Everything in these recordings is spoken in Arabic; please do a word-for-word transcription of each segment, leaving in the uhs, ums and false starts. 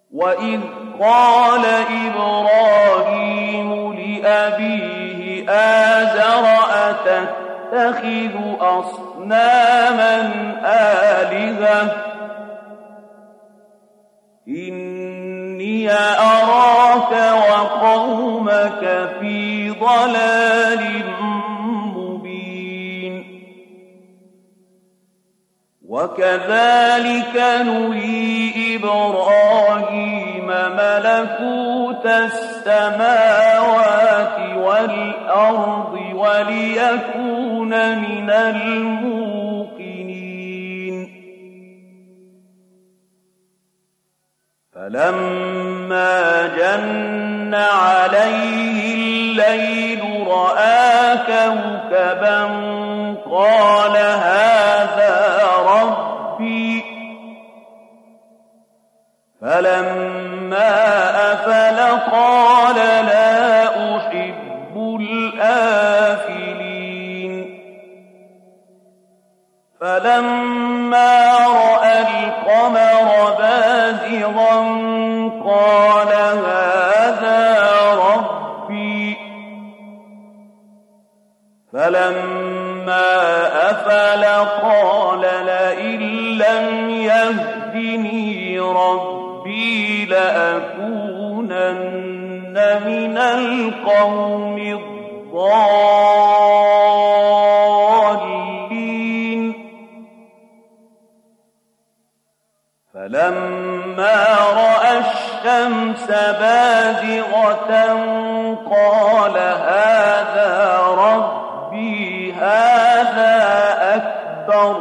وَإِذْ قَالَ إِبْرَاهِيمُ لِأَبِيهِ آزَرَ أَتَتَّخِذُ أَصْنَامًا آلِهَةً إِنِّي أَرَاكَ وَقَوْمَكَ فِي ضَلَالٍ مُّبِينٍ وَكَذَلِكَ نُرِي إِبْرَاهِيمَ مَلَكُوتَ السَّمَاوَاتِ وَالْأَرْضِ وَلِيَكُونَ مِنَ الْمُوقِنِينَ فَلَمَّا جَنَّ عَلَيْهِ اللَّيْلُ رَأَىٰ كَوْكَبًا قَالَ هَٰذَا رَبِّي فَلَمَّا أَفَلَ قَالَ لَا أُحِبُّ الْآفِلِينَ فَلَمَّا رَأَى الْقَمَرَ بَازِغًا قَالَ هَٰذَا رَبِّي فَلَمَّا أَفَلَ قَالَ لَئِن لَّمْ يَهْدِنِي رَبِّي لَأَكُونَنَّ مِنَ الْقَوْمِ الضَّالِّينَ فَلَمَّا رَأَى الشَّمْسَ بَازِغَةً قَالَ هَٰذَا رَبِّي هَٰذَا أَكْبَرُ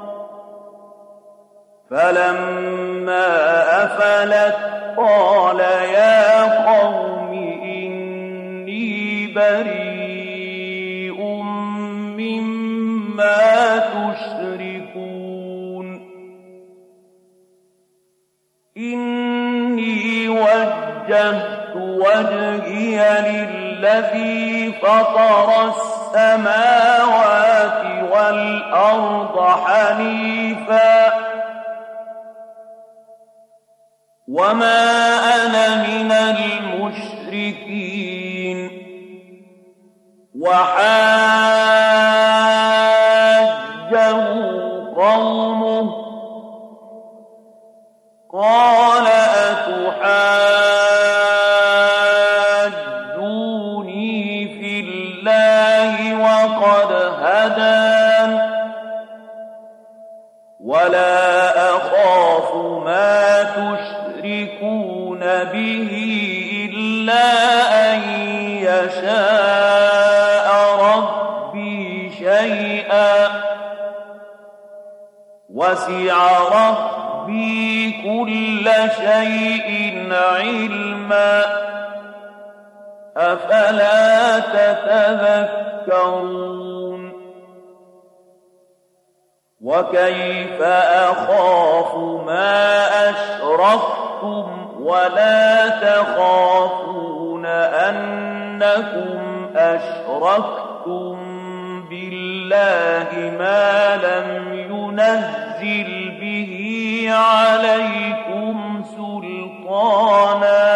فَلَمَّا أَفَلَتْ قَالَ يَا قَوْمِ إِنِّي بَرِيءٌ مِّمَّا تُشْرِكُونَ إِنِّي وَجَّهْتُ وَجْهِيَ لِلَّذِي فَطَرَ السَّمَاوَاتِ وَالْأَرْضَ حَنِيفًا وَمَا أَنَا مِنَ الْمُشْرِكِينَ وَحَاجَّهُ قَوْمُهُ قَالَ أَتُحَاجُّونِي فِي اللَّهِ وَقَدْ هَدَانِ وَلَا أَخَافُ مَا تُشْرِكُونَ بِهِ إِلَّا أَن يَشَاءَ رَبِّي شَيْئًا وَسِعَ رَبِّي كُلَّ شَيْءٍ عِلْمًا أَفَلَا تَتَذَكَّرُونَ وَكَيْفَ أَخَافُ مَا أَشْرَكْتُمْ وَلَا تَخَافُونَ أَنَّكُمْ أَشْرَكْتُم بِاللَّهِ مَا لَمْ يُنَزِّلْ بِهِ عَلَيْكُمْ سُلْطَانًا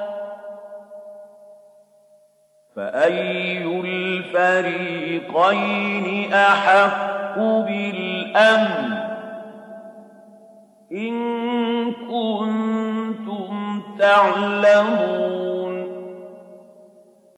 فَأَيُّ الْفَرِيقَيْنِ أَحَقُّ بِالْأَمْنِ إِن كُنتُمْ تَعْلَمُونَ